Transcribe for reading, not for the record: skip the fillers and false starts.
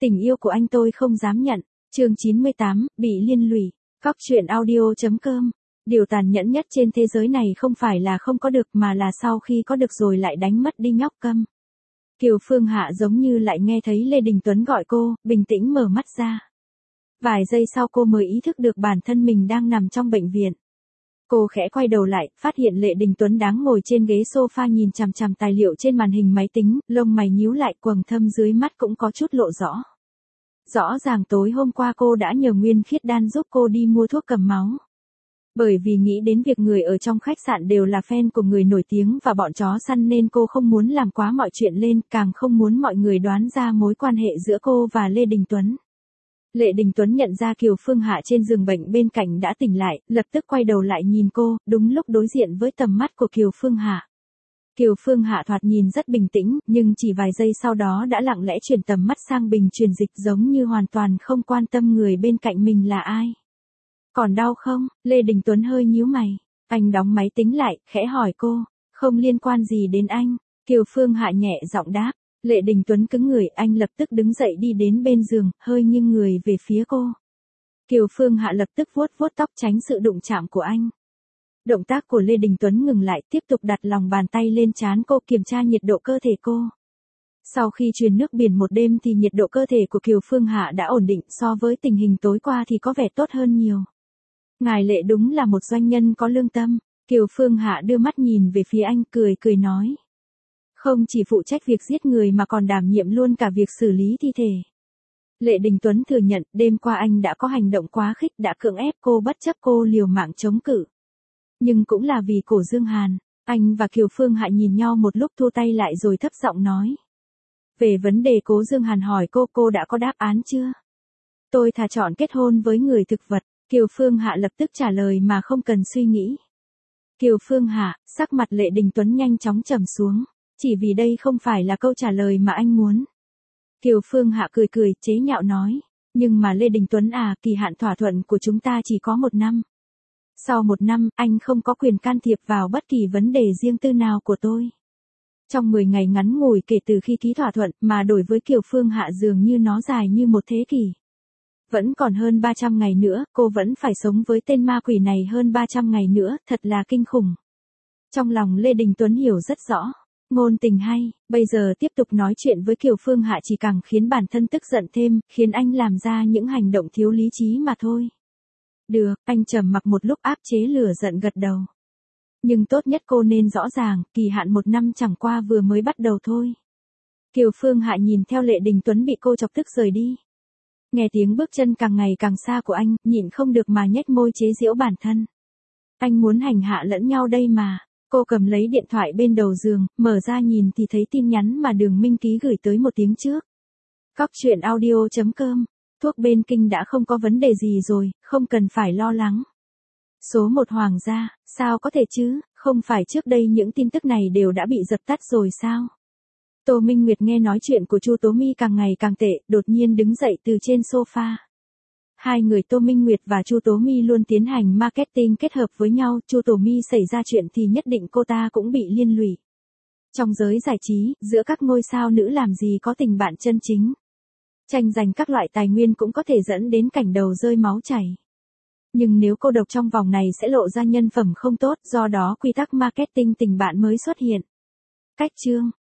Tình yêu của anh tôi không dám nhận. Chương 98, bị liên lụy. Cóc truyện audio.com. Điều tàn nhẫn nhất trên thế giới này không phải là không có được mà là sau khi có được rồi lại đánh mất đi nhóc câm. Kiều Phương Hạ giống như lại nghe thấy Lê Đình Tuấn gọi cô, bình tĩnh mở mắt ra. Vài giây sau cô mới ý thức được bản thân mình đang nằm trong bệnh viện. Cô khẽ quay đầu lại, phát hiện Lê Đình Tuấn đang ngồi trên ghế sofa nhìn chằm chằm tài liệu trên màn hình máy tính, lông mày nhíu lại, quầng thâm dưới mắt cũng có chút lộ rõ. Rõ ràng tối hôm qua cô đã nhờ Nguyên Khiết Đan giúp cô đi mua thuốc cầm máu. Bởi vì nghĩ đến việc người ở trong khách sạn đều là fan của người nổi tiếng và bọn chó săn nên cô không muốn làm quá mọi chuyện lên, càng không muốn mọi người đoán ra mối quan hệ giữa cô và Lê Đình Tuấn. Lê Đình Tuấn nhận ra Kiều Phương Hạ trên giường bệnh bên cạnh đã tỉnh lại, lập tức quay đầu lại nhìn cô, đúng lúc đối diện với tầm mắt của Kiều Phương Hạ. Kiều Phương Hạ thoạt nhìn rất bình tĩnh, nhưng chỉ vài giây sau đó đã lặng lẽ chuyển tầm mắt sang bình truyền dịch giống như hoàn toàn không quan tâm người bên cạnh mình là ai. Còn đau không? Lê Đình Tuấn hơi nhíu mày. Anh đóng máy tính lại, khẽ hỏi cô. Không liên quan gì đến anh. Kiều Phương Hạ nhẹ giọng đáp. Lê Đình Tuấn cứng người, anh lập tức đứng dậy đi đến bên giường, hơi nghiêng người về phía cô. Kiều Phương Hạ lập tức vuốt vuốt tóc tránh sự đụng chạm của anh. Động tác của Lê Đình Tuấn ngừng lại, tiếp tục đặt lòng bàn tay lên trán cô, kiểm tra nhiệt độ cơ thể cô. Sau khi truyền nước biển một đêm thì nhiệt độ cơ thể của Kiều Phương Hạ đã ổn định, so với tình hình tối qua thì có vẻ tốt hơn nhiều. Ngài Lệ đúng là một doanh nhân có lương tâm. Kiều Phương Hạ đưa mắt nhìn về phía anh, cười nói. Không chỉ phụ trách việc giết người mà còn đảm nhiệm luôn cả việc xử lý thi thể. Lê Đình Tuấn thừa nhận đêm qua anh đã có hành động quá khích, đã cưỡng ép cô bất chấp cô liều mạng chống cự. Nhưng cũng là vì Cổ Dương Hàn. Anh và Kiều Phương Hạ nhìn nhau một lúc thu tay lại rồi thấp giọng nói. Về vấn đề Cố Dương Hàn hỏi cô đã có đáp án chưa? Tôi thà chọn kết hôn với người thực vật. Kiều Phương Hạ lập tức trả lời mà không cần suy nghĩ. Kiều Phương Hạ, sắc mặt Lê Đình Tuấn nhanh chóng trầm xuống. Chỉ vì đây không phải là câu trả lời mà anh muốn. Kiều Phương Hạ cười, chế nhạo nói. Nhưng mà Lê Đình Tuấn à, kỳ hạn thỏa thuận của chúng ta chỉ có 1 năm. Sau 1 năm, anh không có quyền can thiệp vào bất kỳ vấn đề riêng tư nào của tôi. Trong 10 ngày ngắn ngủi kể từ khi ký thỏa thuận mà đổi với Kiều Phương Hạ dường như nó dài như một thế kỷ. Vẫn còn hơn 300 ngày nữa, cô vẫn phải sống với tên ma quỷ này hơn 300 ngày nữa, thật là kinh khủng. Trong lòng Lê Đình Tuấn hiểu rất rõ. Ngôn tình hay, bây giờ tiếp tục nói chuyện với Kiều Phương Hạ chỉ càng khiến bản thân tức giận thêm, khiến anh làm ra những hành động thiếu lý trí mà thôi. Được, anh trầm mặc một lúc áp chế lửa giận gật đầu. Nhưng tốt nhất cô nên rõ ràng, kỳ hạn 1 năm chẳng qua vừa mới bắt đầu thôi. Kiều Phương Hạ nhìn theo Lê Đình Tuấn bị cô chọc tức rời đi. Nghe tiếng bước chân càng ngày càng xa của anh, nhịn không được mà nhếch môi chế giễu bản thân. Anh muốn hành hạ lẫn nhau đây mà. Cô cầm lấy điện thoại bên đầu giường, mở ra nhìn thì thấy tin nhắn mà Đường Minh Ký gửi tới 1 tiếng trước. Cóc truyện audio.com. Thuốc bên kinh đã không có vấn đề gì rồi, không cần phải lo lắng. Số 1 Hoàng gia, sao có thể chứ, không phải trước đây những tin tức này đều đã bị dập tắt rồi sao? Tô Minh Nguyệt nghe nói chuyện của Chu Tố Mi càng ngày càng tệ, đột nhiên đứng dậy từ trên sofa. Hai người Tô Minh Nguyệt và Chu Tố Mi luôn tiến hành marketing kết hợp với nhau, Chu Tố Mi xảy ra chuyện thì nhất định cô ta cũng bị liên lụy. Trong giới giải trí, giữa các ngôi sao nữ làm gì có tình bạn chân chính. Tranh giành các loại tài nguyên cũng có thể dẫn đến cảnh đầu rơi máu chảy. Nhưng nếu cô độc trong vòng này sẽ lộ ra nhân phẩm không tốt, do đó quy tắc marketing tình bạn mới xuất hiện. Cách chương